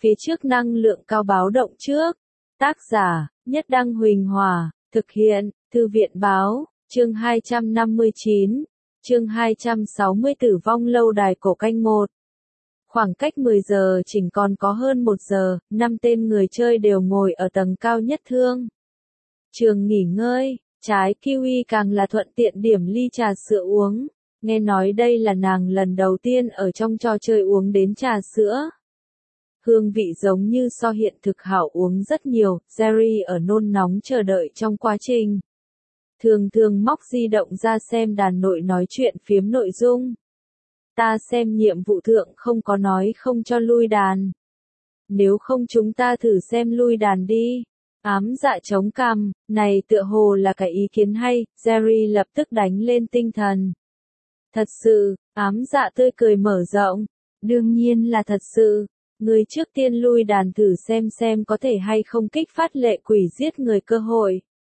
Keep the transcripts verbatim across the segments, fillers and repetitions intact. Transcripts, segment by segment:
phía trước năng lượng cao báo động trước. Tác giả, Nhất Đăng Huỳnh Hòa, thực hiện, Thư viện Báo, chương hai trăm năm mươi chín, chương hai trăm sáu mươi Tử vong lâu đài cổ canh một. Khoảng cách mười giờ chỉnh còn có hơn một giờ, năm tên người chơi đều ngồi ở tầng cao nhất thương trường nghỉ ngơi, trái kiwi càng là thuận tiện điểm ly trà sữa uống. Nghe nói đây là nàng lần đầu tiên ở trong trò chơi uống đến trà sữa. Hương vị giống như so hiện thực hảo uống rất nhiều, Jerry ở nôn nóng chờ đợi trong quá trình. Thường thường móc di động ra xem đàn nội nói chuyện phiếm nội dung. Ta xem nhiệm vụ thượng không có nói không cho lui đàn. Nếu không chúng ta thử xem lui đàn đi. Ám dạ chống cằm, này tựa hồ là cái ý kiến hay, Jerry lập tức đánh lên tinh thần. Thật sự, ám dạ tươi cười mở rộng. Đương nhiên là thật sự. Người trước tiên lui đàn thử xem xem có thể hay không kích phát lệ quỷ giết người cơ hội.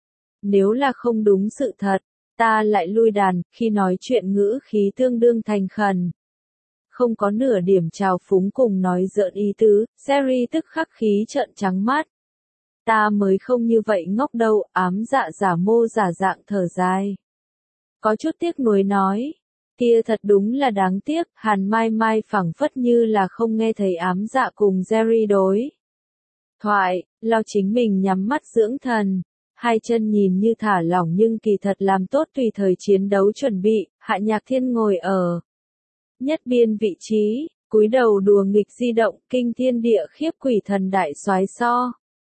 Nếu là không đúng sự thật, ta lại lui đàn, khi nói chuyện ngữ khí tương đương thành khẩn. Không có nửa điểm trào phúng cùng nói giỡn ý tứ, Jerry tức khắc khí trợn trắng mắt. Ta mới không như vậy ngốc đâu, ám dạ giả mô giả dạng thở dài. Có chút tiếc nuối nói. Kia thật đúng là đáng tiếc, Hàn Mai Mai phảng phất như là không nghe thấy ám dạ cùng Jerry đối. Thoại, lo chính mình nhắm mắt dưỡng thần, hai chân nhìn như thả lỏng nhưng kỳ thật làm tốt tùy thời chiến đấu chuẩn bị, Hạ Nhạc Thiên ngồi ở nhất biên vị trí, cúi đầu đùa nghịch di động, kinh thiên địa khiếp quỷ thần đại soái so.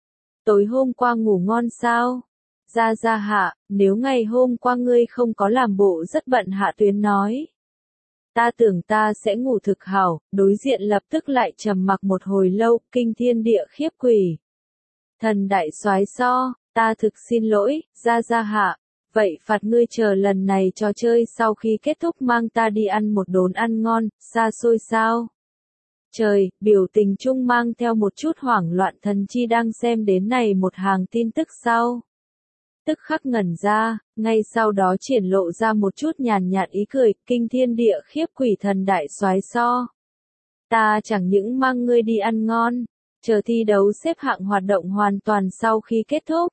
Tối hôm qua ngủ ngon sao? Ra ra Hạ, nếu ngày hôm qua ngươi không có làm bộ rất bận, Hạ Tuyến nói. Ta tưởng ta sẽ ngủ thực hảo, đối diện lập tức lại trầm mặc một hồi lâu, kinh thiên địa khiếp quỷ. Thần đại soái so, ta thực xin lỗi, ra ra Hạ, vậy phạt ngươi chờ lần này trò chơi sau khi kết thúc mang ta đi ăn một đốn ăn ngon, xa xôi sao? Trời, biểu tình chung mang theo một chút hoảng loạn, thần chi đang xem đến này một hàng tin tức sau. Tức khắc ngẩn ra, ngay sau đó triển lộ ra một chút nhàn nhạt ý cười, kinh thiên địa khiếp quỷ thần đại soái so. Ta chẳng những mang ngươi đi ăn ngon, chờ thi đấu xếp hạng hoạt động hoàn toàn sau khi kết thúc.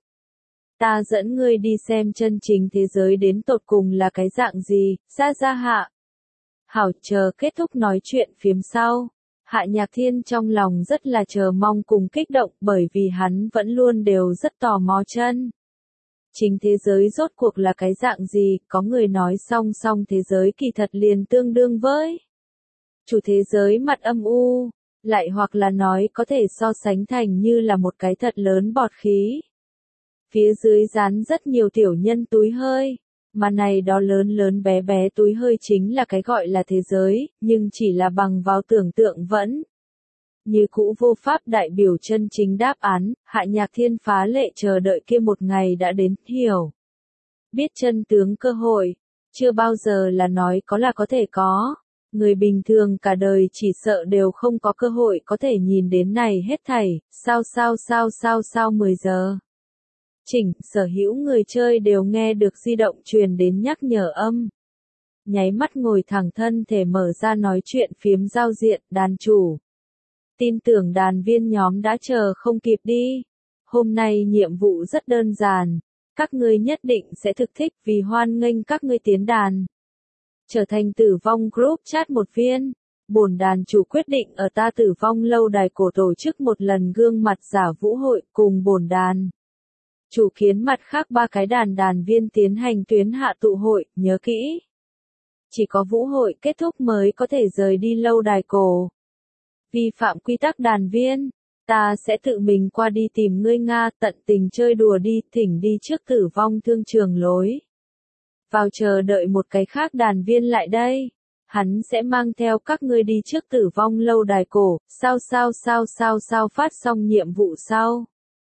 Ta dẫn ngươi đi xem chân chính thế giới đến tột cùng là cái dạng gì, ra ra Hạ. Hảo, chờ kết thúc nói chuyện phiếm sau. Hạ Nhạc Thiên trong lòng rất là chờ mong cùng kích động bởi vì hắn vẫn luôn đều rất tò mò chân. Chính thế giới rốt cuộc là cái dạng gì, có người nói song song thế giới kỳ thật liền tương đương với chủ thế giới mặt âm u, lại hoặc là nói có thể so sánh thành như là một cái thật lớn bọt khí. Phía dưới dán rất nhiều tiểu nhân túi hơi, mà này đó lớn lớn bé bé túi hơi chính là cái gọi là thế giới, nhưng chỉ là bằng vào tưởng tượng vẫn. Như cũ vô pháp đại biểu chân chính đáp án, Hạ Nhạc Thiên phá lệ chờ đợi kia một ngày đã đến, hiểu. Biết chân tướng cơ hội, chưa bao giờ là nói có là có thể có. Người bình thường cả đời chỉ sợ đều không có cơ hội có thể nhìn đến này hết thảy, sao sao sao sao sao mười giờ. Chỉnh, sở hữu người chơi đều nghe được di động truyền đến nhắc nhở âm. Nháy mắt ngồi thẳng thân thể mở ra nói chuyện phiếm giao diện, đàn chủ. Tin tưởng đàn viên nhóm đã chờ không kịp đi. Hôm nay nhiệm vụ rất đơn giản. Các ngươi nhất định sẽ thực thích vì hoan nghênh các ngươi tiến đàn. Trở thành tử vong group chat một viên. Bổn đàn chủ quyết định ở ta tử vong lâu đài cổ tổ chức một lần gương mặt giả vũ hội cùng bổn đàn. Chủ khiến mặt khác ba cái đàn đàn viên tiến hành tuyến hạ tụ hội, nhớ kỹ. Chỉ có vũ hội kết thúc mới có thể rời đi lâu đài cổ. Vi phạm quy tắc đàn viên, ta sẽ tự mình qua đi tìm ngươi Nga, tận tình chơi đùa đi, thỉnh đi trước tử vong thương trường lối. Vào chờ đợi một cái khác đàn viên lại đây, hắn sẽ mang theo các ngươi đi trước tử vong lâu đài cổ, sao sao sao sao sao phát xong nhiệm vụ sau.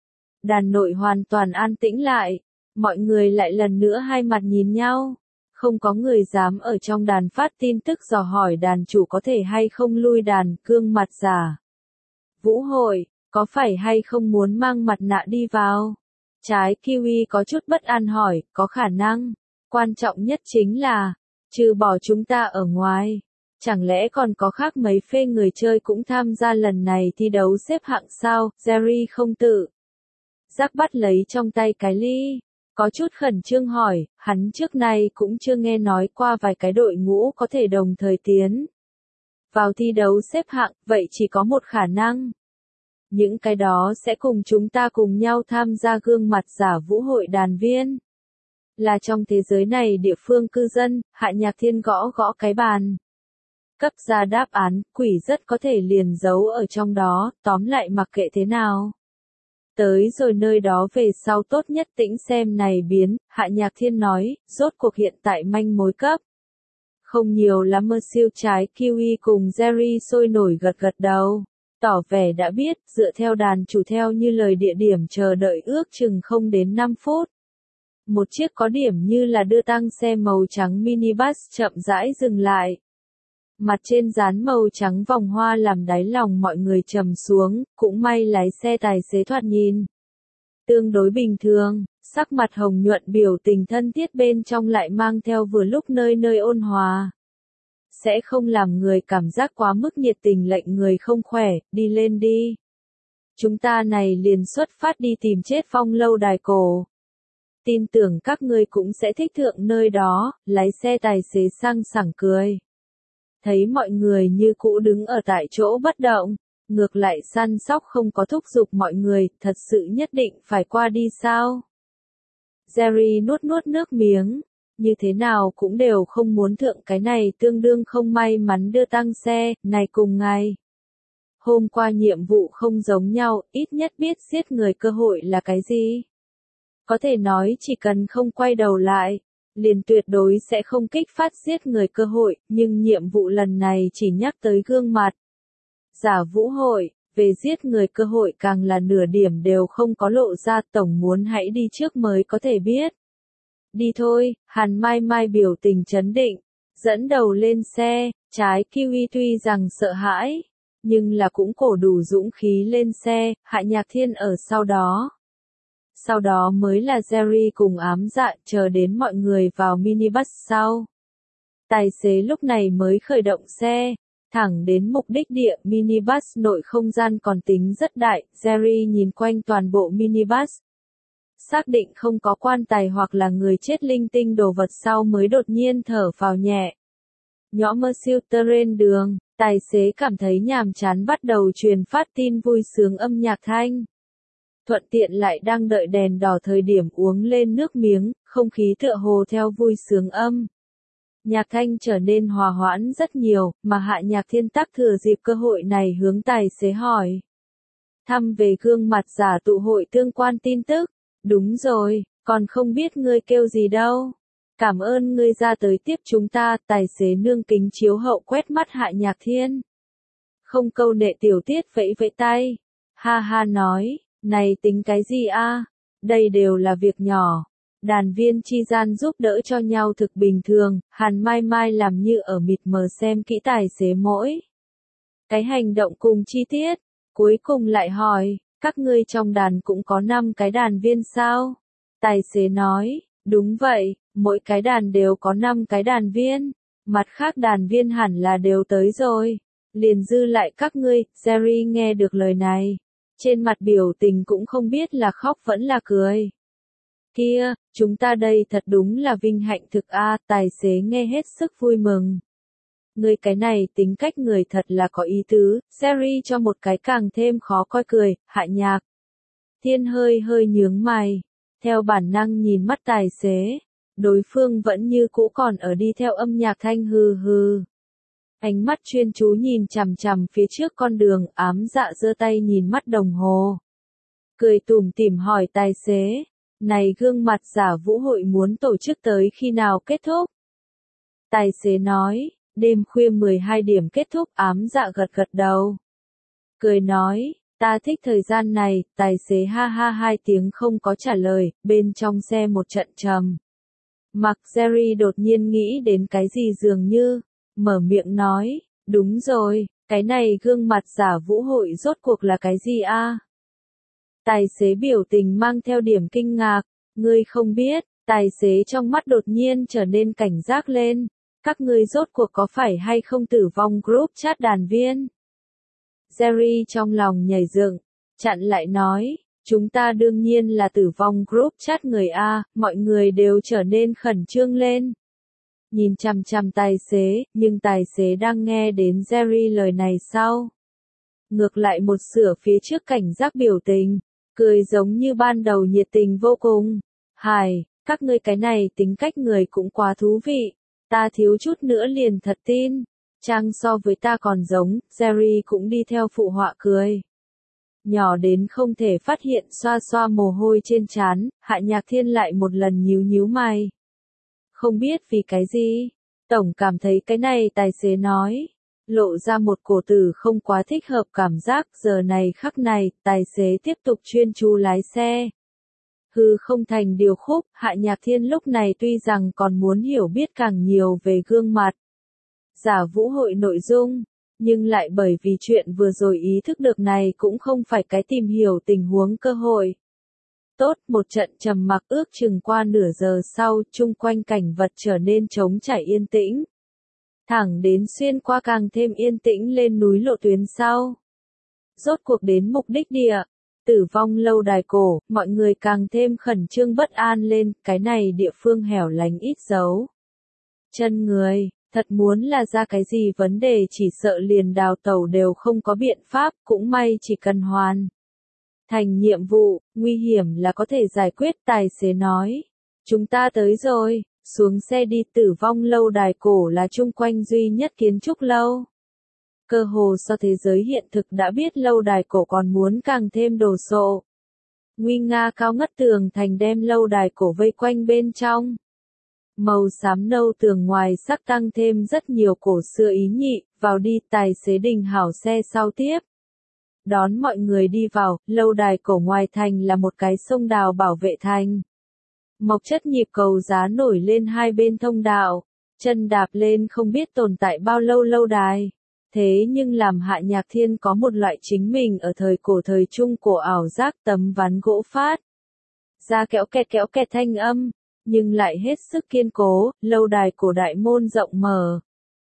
Đàn nội hoàn toàn an tĩnh lại, mọi người lại lần nữa hai mặt nhìn nhau. Không có người dám ở trong đàn phát tin tức dò hỏi đàn chủ có thể hay không lui đàn, gương mặt giả. Vũ hội, có phải hay không muốn mang mặt nạ đi vào? Trái kiwi có chút bất an hỏi, có khả năng. Quan trọng nhất chính là, trừ bỏ chúng ta ở ngoài, Chẳng lẽ còn có khác mấy phê người chơi cũng tham gia lần này thi đấu xếp hạng sao? Jerry không tự giác bắt lấy trong tay cái ly. Có chút khẩn trương hỏi, hắn trước nay cũng chưa nghe nói qua vài cái đội ngũ có thể đồng thời tiến vào thi đấu xếp hạng, vậy chỉ có một khả năng. Những cái đó sẽ cùng chúng ta cùng nhau tham gia gương mặt giả vũ hội đàn viên. Là trong thế giới này địa phương cư dân, Hạ Nhạc Thiên gõ gõ cái bàn. Cấp ra đáp án, quỷ rất có thể liền giấu ở trong đó, tóm lại mặc kệ thế nào. Tới rồi nơi đó về sau tốt nhất tĩnh xem này biến, Hạ Nhạc Thiên nói, rốt cuộc hiện tại manh mối cấp. Không nhiều lắm mơ siêu trái kiwi cùng Jerry sôi nổi gật gật đầu. Tỏ vẻ đã biết, dựa theo đàn chủ theo như lời địa điểm chờ đợi ước chừng không đến năm phút. Một chiếc có điểm như là đưa tăng xe màu trắng minibus chậm rãi dừng lại. Mặt trên dán màu trắng vòng hoa làm đáy lòng mọi người trầm xuống, cũng may lái xe tài xế thoạt nhìn tương đối bình thường, sắc mặt hồng nhuận biểu tình thân thiết bên trong lại mang theo vừa lúc nơi nơi ôn hòa. Sẽ không làm người cảm giác quá mức nhiệt tình lệnh người không khỏe, đi lên đi. Chúng ta này liền xuất phát đi tìm chết Phong lâu đài cổ. Tin tưởng các ngươi cũng sẽ thích thượng nơi đó, lái xe tài xế sang sảng cười. Thấy mọi người như cũ đứng ở tại chỗ bất động, ngược lại săn sóc không có thúc giục mọi người, thật sự nhất định phải qua đi sao? Jerry nuốt nuốt nước miếng, như thế nào cũng đều không muốn thượng cái này tương đương không may mắn đưa tăng xe, này cùng ngày. Hôm qua nhiệm vụ không giống nhau, ít nhất biết giết người cơ hội là cái gì? Có thể nói chỉ cần không quay đầu lại, liền tuyệt đối sẽ không kích phát giết người cơ hội, nhưng nhiệm vụ lần này chỉ nhắc tới gương mặt. Giả vũ hội, về giết người cơ hội càng là nửa điểm đều không có lộ ra, tổng muốn hãy đi trước mới có thể biết. Đi thôi, Hàn Mai Mai biểu tình trấn định, dẫn đầu lên xe, trái kiwi tuy rằng sợ hãi, nhưng là cũng cổ đủ dũng khí lên xe, Hạ Nhạc Thiên ở sau đó. Sau đó mới là Jerry cùng ám dạ chờ đến mọi người vào minibus sau. Tài xế lúc này mới khởi động xe, thẳng đến mục đích địa minibus nội không gian còn tính rất đại, Jerry nhìn quanh toàn bộ minibus. Xác định không có quan tài hoặc là người chết linh tinh đồ vật sau mới đột nhiên thở phào nhẹ. Nhỏ mơ siêu terrain đường, tài xế cảm thấy nhàm chán bắt đầu truyền phát tin vui sướng âm nhạc thanh. Thuận tiện lại đang đợi đèn đỏ thời điểm uống lên nước miếng, không khí tựa hồ theo vui sướng âm. Nhạc thanh trở nên hòa hoãn rất nhiều, mà Hạ Nhạc Thiên tắc thừa dịp cơ hội này hướng tài xế hỏi. Thăm về gương mặt giả tụ hội tương quan tin tức. Đúng rồi, còn không biết ngươi kêu gì đâu. Cảm ơn ngươi ra tới tiếp chúng ta, tài xế nương kính chiếu hậu quét mắt Hạ Nhạc Thiên. Không câu nệ tiểu tiết vẫy vẫy tay. Ha ha nói, này tính cái gì a? Đây đều là việc nhỏ. Đàn viên chi gian giúp đỡ cho nhau thực bình thường, Hàn Mai Mai làm như ở mịt mờ xem kỹ tài xế mỗi cái hành động cùng chi tiết, cuối cùng lại hỏi, các ngươi trong đàn cũng có năm cái đàn viên sao? Tài xế nói, đúng vậy, mỗi cái đàn đều có năm cái đàn viên, mặt khác đàn viên hẳn là đều tới rồi, liền dư lại các ngươi. Jerry nghe được lời này, trên mặt biểu tình cũng không biết là khóc vẫn là cười. Kia, chúng ta đây thật đúng là vinh hạnh thực a, tài xế nghe hết sức vui mừng. Người cái này tính cách người thật là có ý tứ, Jerry cho một cái càng thêm khó coi cười, Hạ Nhạc Thiên hơi hơi nhướng mày, theo bản năng nhìn mắt tài xế, đối phương vẫn như cũ còn ở đi theo âm nhạc thanh hừ hừ. Ánh mắt chuyên chú nhìn chằm chằm phía trước con đường, ám dạ giơ tay nhìn mắt đồng hồ. Cười tủm tỉm hỏi tài xế, này gương mặt giả vũ hội muốn tổ chức tới khi nào kết thúc? Tài xế nói, đêm khuya mười hai điểm kết thúc, ám dạ gật gật đầu. Cười nói, ta thích thời gian này, tài xế ha ha hai tiếng không có trả lời, bên trong xe một trận trầm. Mặc Jerry đột nhiên nghĩ đến cái gì dường như, mở miệng nói, đúng rồi, cái này gương mặt giả vũ hội rốt cuộc là cái gì a? Tài xế biểu tình mang theo điểm kinh ngạc, ngươi không biết, tài xế trong mắt đột nhiên trở nên cảnh giác lên. Các ngươi rốt cuộc có phải hay không Tử Vong Group chat đàn viên? Jerry trong lòng nhảy dựng, chặn lại nói, chúng ta đương nhiên là Tử Vong Group chat người A, mọi người đều trở nên khẩn trương lên. Nhìn chằm chằm tài xế, nhưng tài xế đang nghe đến Jerry lời này sau. Ngược lại một sửa phía trước cảnh giác biểu tình, cười giống như ban đầu nhiệt tình vô cùng. Hài, các ngươi cái này tính cách người cũng quá thú vị, ta thiếu chút nữa liền thật tin. Trang so với ta còn giống, Jerry cũng đi theo phụ họa cười. Nhỏ đến không thể phát hiện xoa xoa mồ hôi trên trán, Hạ Nhạc Thiên lại một lần nhíu nhíu mày. Không biết vì cái gì, tổng cảm thấy cái này tài xế nói, lộ ra một cổ tử không quá thích hợp cảm giác. Giờ này khắc này, tài xế tiếp tục chuyên chú lái xe. Hư không thành điều khúc, Hạ Nhạc Thiên lúc này tuy rằng còn muốn hiểu biết càng nhiều về gương mặt giả vũ hội nội dung, nhưng lại bởi vì chuyện vừa rồi ý thức được này cũng không phải cái tìm hiểu tình huống cơ hội. Tốt, một trận trầm mặc ước chừng qua nửa giờ sau, chung quanh cảnh vật trở nên trống trải yên tĩnh. Thẳng đến xuyên qua càng thêm yên tĩnh lên núi lộ tuyến sau. Rốt cuộc đến mục đích địa, Tử Vong lâu đài cổ, mọi người càng thêm khẩn trương bất an lên, cái này địa phương hẻo lánh ít dấu chân người. Thật muốn là ra cái gì vấn đề chỉ sợ liền đào tẩu đều không có biện pháp, cũng may chỉ cần hoàn thành nhiệm vụ, nguy hiểm là có thể giải quyết, tài xế nói. Chúng ta tới rồi, xuống xe đi. Tử Vong lâu đài cổ là chung quanh duy nhất kiến trúc lâu. Cơ hồ so thế giới hiện thực đã biết lâu đài cổ còn muốn càng thêm đồ sộ. Nguy nga cao ngất tường thành đem lâu đài cổ vây quanh bên trong. Màu xám nâu tường ngoài sắc tăng thêm rất nhiều cổ xưa ý nhị, vào đi. Tài xế đình hảo xe sau tiếp. Đón mọi người đi vào, lâu đài cổ ngoài thành là một cái sông đào bảo vệ thành. Mộc chất nhịp cầu giá nổi lên hai bên thông đạo, chân đạp lên không biết tồn tại bao lâu lâu đài. Thế nhưng làm Hạ Nhạc Thiên có một loại chính mình ở thời cổ thời trung cổ ảo giác, tấm ván gỗ phát ra kéo kẹt kéo kẹt thanh âm, nhưng lại hết sức kiên cố. Lâu đài cổ đại môn rộng mở.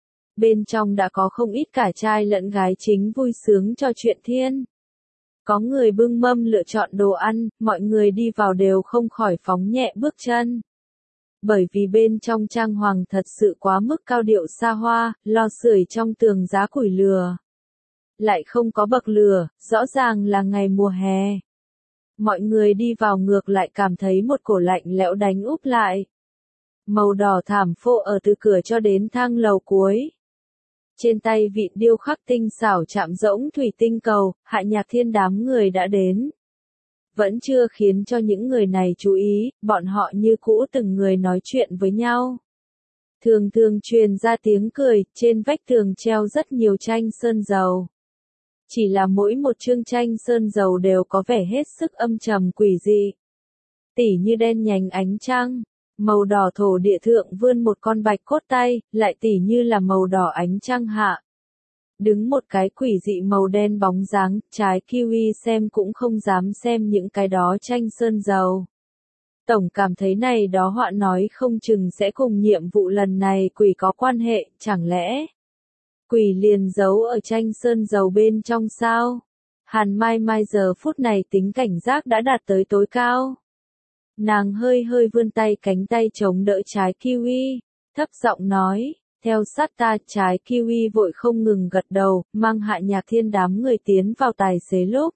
Bên trong đã có không ít cả trai lẫn gái chính vui sướng trò chuyện thiên. Có người bưng mâm lựa chọn đồ ăn, mọi người đi vào đều không khỏi phóng nhẹ bước chân. Bởi vì bên trong trang hoàng thật sự quá mức cao điệu xa hoa, lò sưởi trong tường giá củi lửa. Lại không có bậc lửa, rõ ràng là ngày mùa hè. Mọi người đi vào ngược lại cảm thấy một cổ lạnh lẽo đánh úp lại. Màu đỏ thảm phô ở từ cửa cho đến thang lầu cuối. Trên tay vịn điêu khắc tinh xảo chạm rỗng thủy tinh cầu, Hạ Nhạc Thiên đám người đã đến. Vẫn chưa khiến cho những người này chú ý, bọn họ như cũ từng người nói chuyện với nhau. Thường thường truyền ra tiếng cười, trên vách tường treo rất nhiều tranh sơn dầu. Chỉ là mỗi một chương tranh sơn dầu đều có vẻ hết sức âm trầm quỷ dị. Tỉ như đen nhánh ánh trăng, màu đỏ thổ địa thượng vươn một con bạch cốt tay, lại tỉ như là màu đỏ ánh trăng hạ. Đứng một cái quỷ dị màu đen bóng dáng, trái kiwi xem cũng không dám xem những cái đó tranh sơn dầu. Tổng cảm thấy này đó họa nói không chừng sẽ cùng nhiệm vụ lần này quỷ có quan hệ, chẳng lẽ quỷ liền giấu ở tranh sơn dầu bên trong sao? Hàn Mai Mai giờ phút này tính cảnh giác đã đạt tới tối cao. Nàng hơi hơi vươn tay, cánh tay chống đỡ trái kiwi, thấp giọng nói, theo sát ta. Trái kiwi vội không ngừng gật đầu, mang Hạ Nhạc Thiên đám người tiến vào tài xế lúc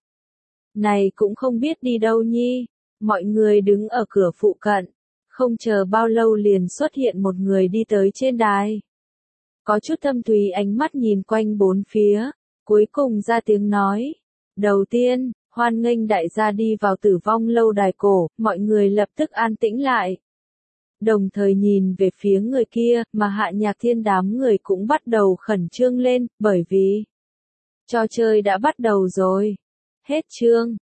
này cũng không biết đi đâu nhi. Mọi người đứng ở cửa phụ cận, không chờ bao lâu liền xuất hiện một người đi tới trên đài. Có chút thâm thúy ánh mắt nhìn quanh bốn phía, cuối cùng ra tiếng nói. Đầu tiên, hoan nghênh đại gia đi vào Tử Vong lâu đài cổ. Mọi người lập tức an tĩnh lại. Đồng thời nhìn về phía người kia, mà Hạ Nhạc Thiên đám người cũng bắt đầu khẩn trương lên, bởi vì trò chơi đã bắt đầu rồi. Hết chương.